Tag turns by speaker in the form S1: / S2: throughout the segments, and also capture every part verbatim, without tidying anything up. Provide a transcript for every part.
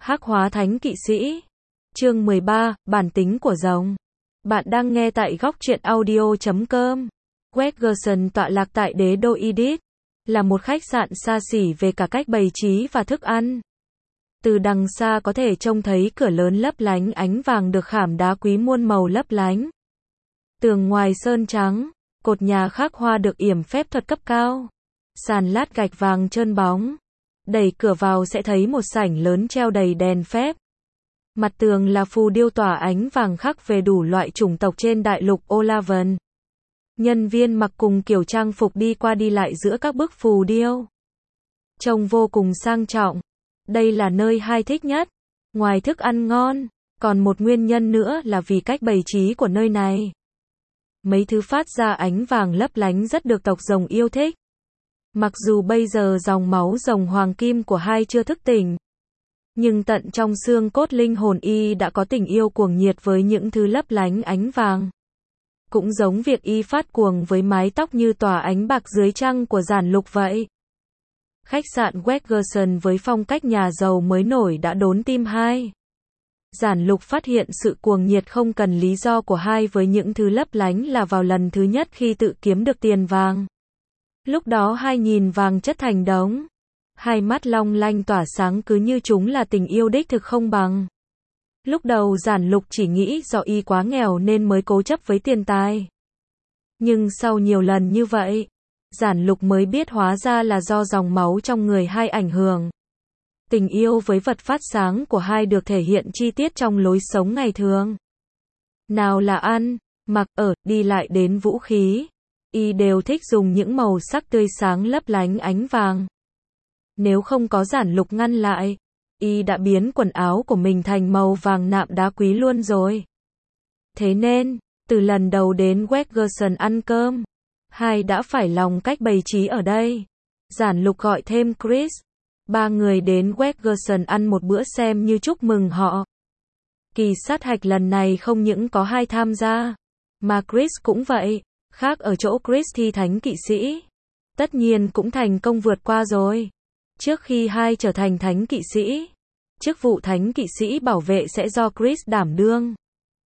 S1: Hắc hóa thánh kỵ sĩ. Chương mười ba, bản tính của rồng. Bạn đang nghe tại góc truyện audio chấm com. Weggerson tọa lạc tại đế đô Idis, là một khách sạn xa xỉ về cả cách bày trí và thức ăn. Từ đằng xa có thể trông thấy cửa lớn lấp lánh ánh vàng được khảm đá quý muôn màu lấp lánh. Tường ngoài sơn trắng, cột nhà khắc hoa được yểm phép thuật cấp cao. Sàn lát gạch vàng trơn bóng. Đẩy cửa vào sẽ thấy một sảnh lớn treo đầy đèn phép. Mặt tường là phù điêu tỏa ánh vàng khắc về đủ loại chủng tộc trên đại lục Olavan. Nhân viên mặc cùng kiểu trang phục đi qua đi lại giữa các bức phù điêu. Trông vô cùng sang trọng. Đây là nơi Hai thích nhất. Ngoài thức ăn ngon, còn một nguyên nhân nữa là vì cách bày trí của nơi này. Mấy thứ phát ra ánh vàng lấp lánh rất được tộc rồng yêu thích. Mặc dù bây giờ dòng máu rồng hoàng kim của Hai chưa thức tỉnh, nhưng tận trong xương cốt linh hồn y đã có tình yêu cuồng nhiệt với những thứ lấp lánh ánh vàng. Cũng giống việc y phát cuồng với mái tóc như tỏa ánh bạc dưới trăng của giản lục vậy. Khách sạn Weggerson với phong cách nhà giàu mới nổi đã đốn tim Hai. Giản lục phát hiện sự cuồng nhiệt không cần lý do của Hai với những thứ lấp lánh là vào lần thứ nhất khi tự kiếm được tiền vàng. Lúc đó Hai nhìn vàng chất thành đống. Hai mắt long lanh tỏa sáng cứ như chúng là tình yêu đích thực không bằng. Lúc đầu giản lục chỉ nghĩ do y quá nghèo nên mới cố chấp với tiền tài. Nhưng sau nhiều lần như vậy, giản lục mới biết hóa ra là do dòng máu trong người Hai ảnh hưởng. Tình yêu với vật phát sáng của Hai được thể hiện chi tiết trong lối sống ngày thường. Nào là ăn, mặc, ở, đi lại đến vũ khí. Y đều thích dùng những màu sắc tươi sáng lấp lánh ánh vàng. Nếu không có giản lục ngăn lại, y đã biến quần áo của mình thành màu vàng nạm đá quý luôn rồi. Thế nên, từ lần đầu đến Weggerson ăn cơm, Hai đã phải lòng cách bày trí ở đây. Giản lục gọi thêm Chris. Ba người đến Weggerson ăn một bữa xem như chúc mừng họ. Kỳ sát hạch lần này không những có Hai tham gia, mà Chris cũng vậy. Khác ở chỗ Chris thi thánh kỵ sĩ, tất nhiên cũng thành công vượt qua rồi. Trước khi Hai trở thành thánh kỵ sĩ, chức vụ thánh kỵ sĩ bảo vệ sẽ do Chris đảm đương.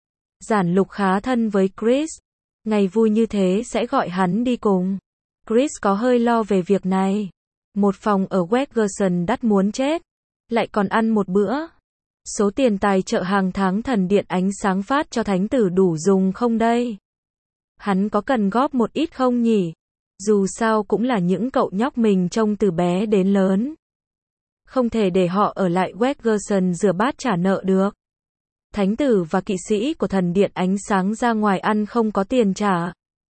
S1: Giản lục khá thân với Chris. Ngày vui như thế sẽ gọi hắn đi cùng. Chris có hơi lo về việc này. Một phòng ở Weggerson đắt muốn chết. Lại còn ăn một bữa. Số tiền tài trợ hàng tháng thần điện ánh sáng phát cho thánh tử đủ dùng không đây? Hắn có cần góp một ít không nhỉ? Dù sao cũng là những cậu nhóc mình trông từ bé đến lớn. Không thể để họ ở lại Weggerson rửa bát trả nợ được. Thánh tử và kỵ sĩ của thần điện ánh sáng ra ngoài ăn không có tiền trả.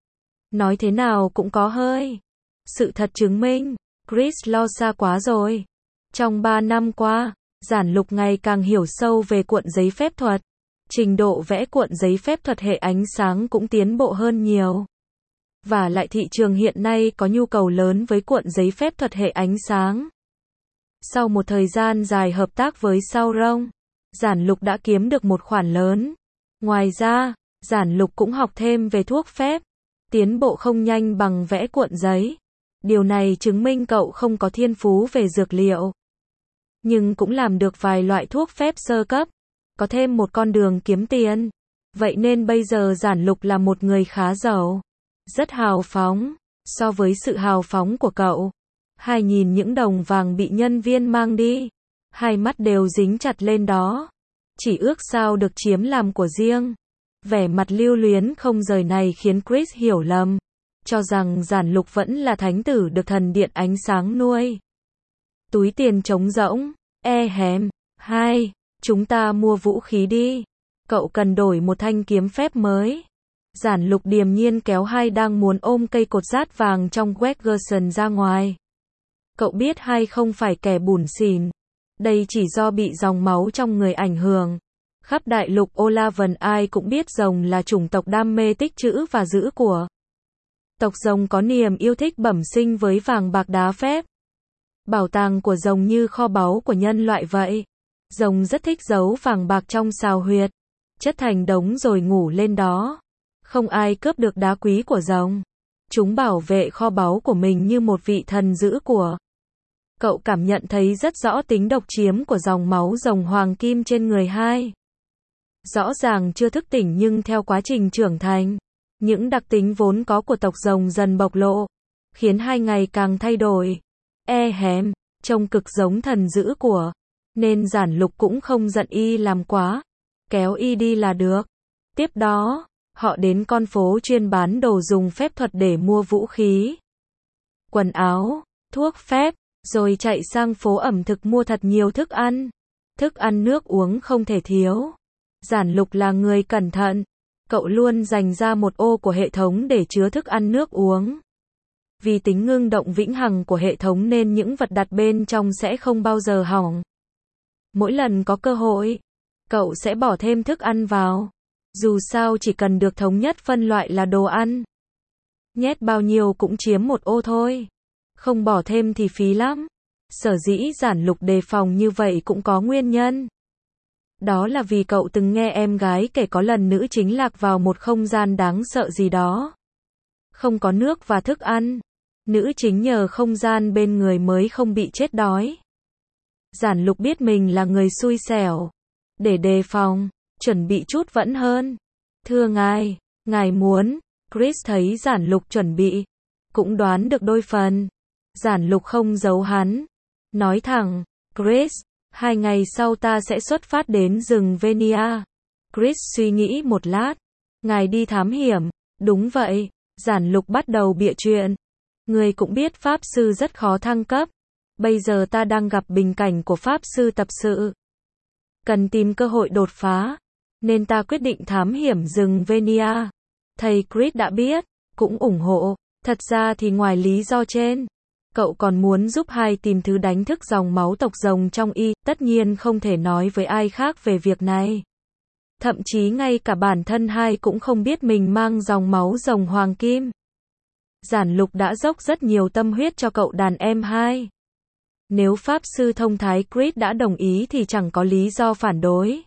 S1: Nói thế nào cũng có hơi. Sự thật chứng minh, Chris lo xa quá rồi. Trong ba năm qua, giản lục ngày càng hiểu sâu về cuộn giấy phép thuật. Trình độ vẽ cuộn giấy phép thuật hệ ánh sáng cũng tiến bộ hơn nhiều. Và lại thị trường hiện nay có nhu cầu lớn với cuộn giấy phép thuật hệ ánh sáng. Sau một thời gian dài hợp tác với Sauron, giản lục đã kiếm được một khoản lớn. Ngoài ra, giản lục cũng học thêm về thuốc phép. Tiến bộ không nhanh bằng vẽ cuộn giấy. Điều này chứng minh cậu không có thiên phú về dược liệu. Nhưng cũng làm được vài loại thuốc phép sơ cấp. Có thêm một con đường kiếm tiền. Vậy nên bây giờ giản lục là một người khá giàu. Rất hào phóng. So với sự hào phóng của cậu, Hai nhìn những đồng vàng bị nhân viên mang đi. Hai mắt đều dính chặt lên đó. Chỉ ước sao được chiếm làm của riêng. Vẻ mặt lưu luyến không rời này khiến Chris hiểu lầm. Cho rằng giản lục vẫn là thánh tử được thần điện ánh sáng nuôi. Túi tiền trống rỗng. E hèm. Hai. Chúng ta mua vũ khí đi. Cậu cần đổi một thanh kiếm phép mới. Giản lục điềm nhiên kéo Hai đang muốn ôm cây cột sắt vàng trong Weggerson ra ngoài. Cậu biết Hai không phải kẻ bủn xỉn. Đây chỉ do bị dòng máu trong người ảnh hưởng. Khắp đại lục Olavan ai cũng biết rồng là chủng tộc đam mê tích trữ và giữ của. Tộc rồng có niềm yêu thích bẩm sinh với vàng bạc đá phép. Bảo tàng của rồng như kho báu của nhân loại vậy. Rồng rất thích giấu vàng bạc trong xào huyệt, chất thành đống rồi ngủ lên đó. Không ai cướp được đá quý của rồng. Chúng bảo vệ kho báu của mình như một vị thần giữ của. Cậu cảm nhận thấy rất rõ tính độc chiếm của dòng máu rồng hoàng kim trên người hai. Rõ ràng chưa thức tỉnh nhưng theo quá trình trưởng thành, những đặc tính vốn có của tộc rồng dần bộc lộ, khiến hai ngày càng thay đổi. E hém, trông cực giống thần dữ của, nên Giản Lục cũng không giận y làm quá, kéo y đi là được. Tiếp đó, họ đến con phố chuyên bán đồ dùng phép thuật để mua vũ khí, quần áo, thuốc phép, rồi chạy sang phố ẩm thực mua thật nhiều thức ăn. Thức ăn nước uống không thể thiếu. Giản Lục là người cẩn thận, cậu luôn dành ra một ô của hệ thống để chứa thức ăn nước uống. Vì tính ngưng động vĩnh hằng của hệ thống nên những vật đặt bên trong sẽ không bao giờ hỏng. Mỗi lần có cơ hội, cậu sẽ bỏ thêm thức ăn vào. Dù sao chỉ cần được thống nhất phân loại là đồ ăn. Nhét bao nhiêu cũng chiếm một ô thôi. Không bỏ thêm thì phí lắm. Sở dĩ Giản Lục đề phòng như vậy cũng có nguyên nhân. Đó là vì cậu từng nghe em gái kể có lần nữ chính lạc vào một không gian đáng sợ gì đó. Không có nước và thức ăn. Nữ chính nhờ không gian bên người mới không bị chết đói. Giản Lục biết mình là người xui xẻo. Để đề phòng, chuẩn bị chút vẫn hơn. Thưa ngài, ngài muốn. Chris thấy Giản Lục chuẩn bị, cũng đoán được đôi phần. Giản Lục không giấu hắn. Nói thẳng, Chris, hai ngày sau ta sẽ xuất phát đến rừng Venia. Chris suy nghĩ một lát. Ngài đi thám hiểm. Đúng vậy. Giản Lục bắt đầu bịa chuyện. Người cũng biết Pháp Sư rất khó thăng cấp. Bây giờ ta đang gặp bình cảnh của Pháp Sư tập sự. Cần tìm cơ hội đột phá. Nên ta quyết định thám hiểm rừng Venia. Thầy Chris đã biết, cũng ủng hộ. Thật ra thì ngoài lý do trên, cậu còn muốn giúp hai tìm thứ đánh thức dòng máu tộc rồng trong y, tất nhiên không thể nói với ai khác về việc này. Thậm chí ngay cả bản thân hai cũng không biết mình mang dòng máu rồng hoàng kim. Giản Lục đã dốc rất nhiều tâm huyết cho cậu đàn em hai. Nếu Pháp Sư thông thái Chris đã đồng ý thì chẳng có lý do phản đối.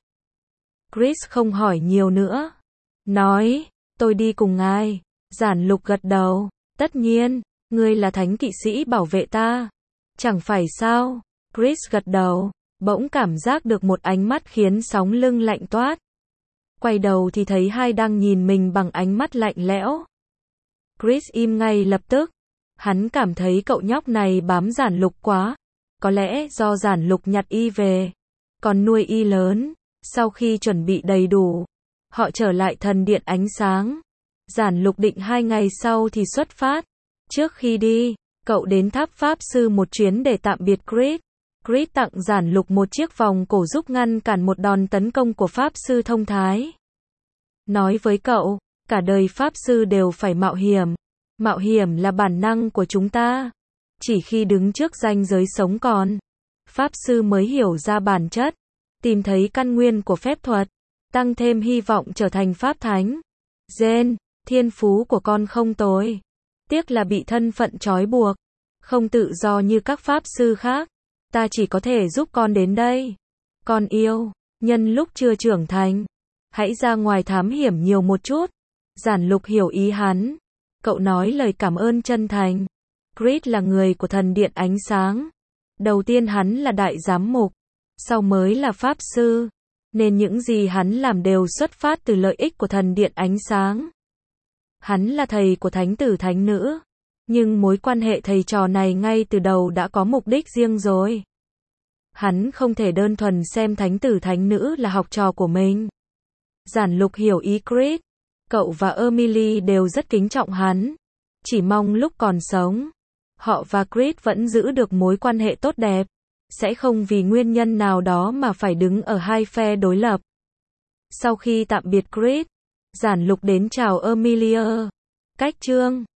S1: Chris không hỏi nhiều nữa. Nói, tôi đi cùng ngài. Giản Lục gật đầu. Tất nhiên, ngươi là thánh kỵ sĩ bảo vệ ta. Chẳng phải sao? Chris gật đầu, bỗng cảm giác được một ánh mắt khiến sóng lưng lạnh toát. Quay đầu thì thấy hai đang nhìn mình bằng ánh mắt lạnh lẽo. Chris im ngay lập tức. Hắn cảm thấy cậu nhóc này bám Giản Lục quá. Có lẽ do Giản Lục nhặt y về, còn nuôi y lớn. Sau khi chuẩn bị đầy đủ, họ trở lại thần điện ánh sáng. Giản Lục định hai ngày sau thì xuất phát. Trước khi đi, cậu đến tháp Pháp Sư một chuyến để tạm biệt Chris. Chris tặng Giản Lục một chiếc vòng cổ giúp ngăn cản một đòn tấn công của Pháp Sư thông thái. Nói với cậu, cả đời Pháp Sư đều phải mạo hiểm. Mạo hiểm là bản năng của chúng ta. Chỉ khi đứng trước ranh giới sống còn, Pháp Sư mới hiểu ra bản chất, tìm thấy căn nguyên của phép thuật, tăng thêm hy vọng trở thành Pháp Thánh. Jen, thiên phú của con không tồi. Tiếc là bị thân phận trói buộc, không tự do như các Pháp Sư khác. Ta chỉ có thể giúp con đến đây. Con yêu, nhân lúc chưa trưởng thành, hãy ra ngoài thám hiểm nhiều một chút. Giản Lục hiểu ý hắn. Cậu nói lời cảm ơn chân thành. Chris là người của thần điện ánh sáng. Đầu tiên hắn là đại giám mục, sau mới là Pháp Sư. Nên những gì hắn làm đều xuất phát từ lợi ích của thần điện ánh sáng. Hắn là thầy của thánh tử thánh nữ. Nhưng mối quan hệ thầy trò này ngay từ đầu đã có mục đích riêng rồi. Hắn không thể đơn thuần xem thánh tử thánh nữ là học trò của mình. Giản Lục hiểu ý Chris. Cậu và Emily đều rất kính trọng hắn. Chỉ mong lúc còn sống, họ và Chris vẫn giữ được mối quan hệ tốt đẹp. Sẽ không vì nguyên nhân nào đó mà phải đứng ở hai phe đối lập. Sau khi tạm biệt Chris, Giản Lục đến chào Emilia. Cách chương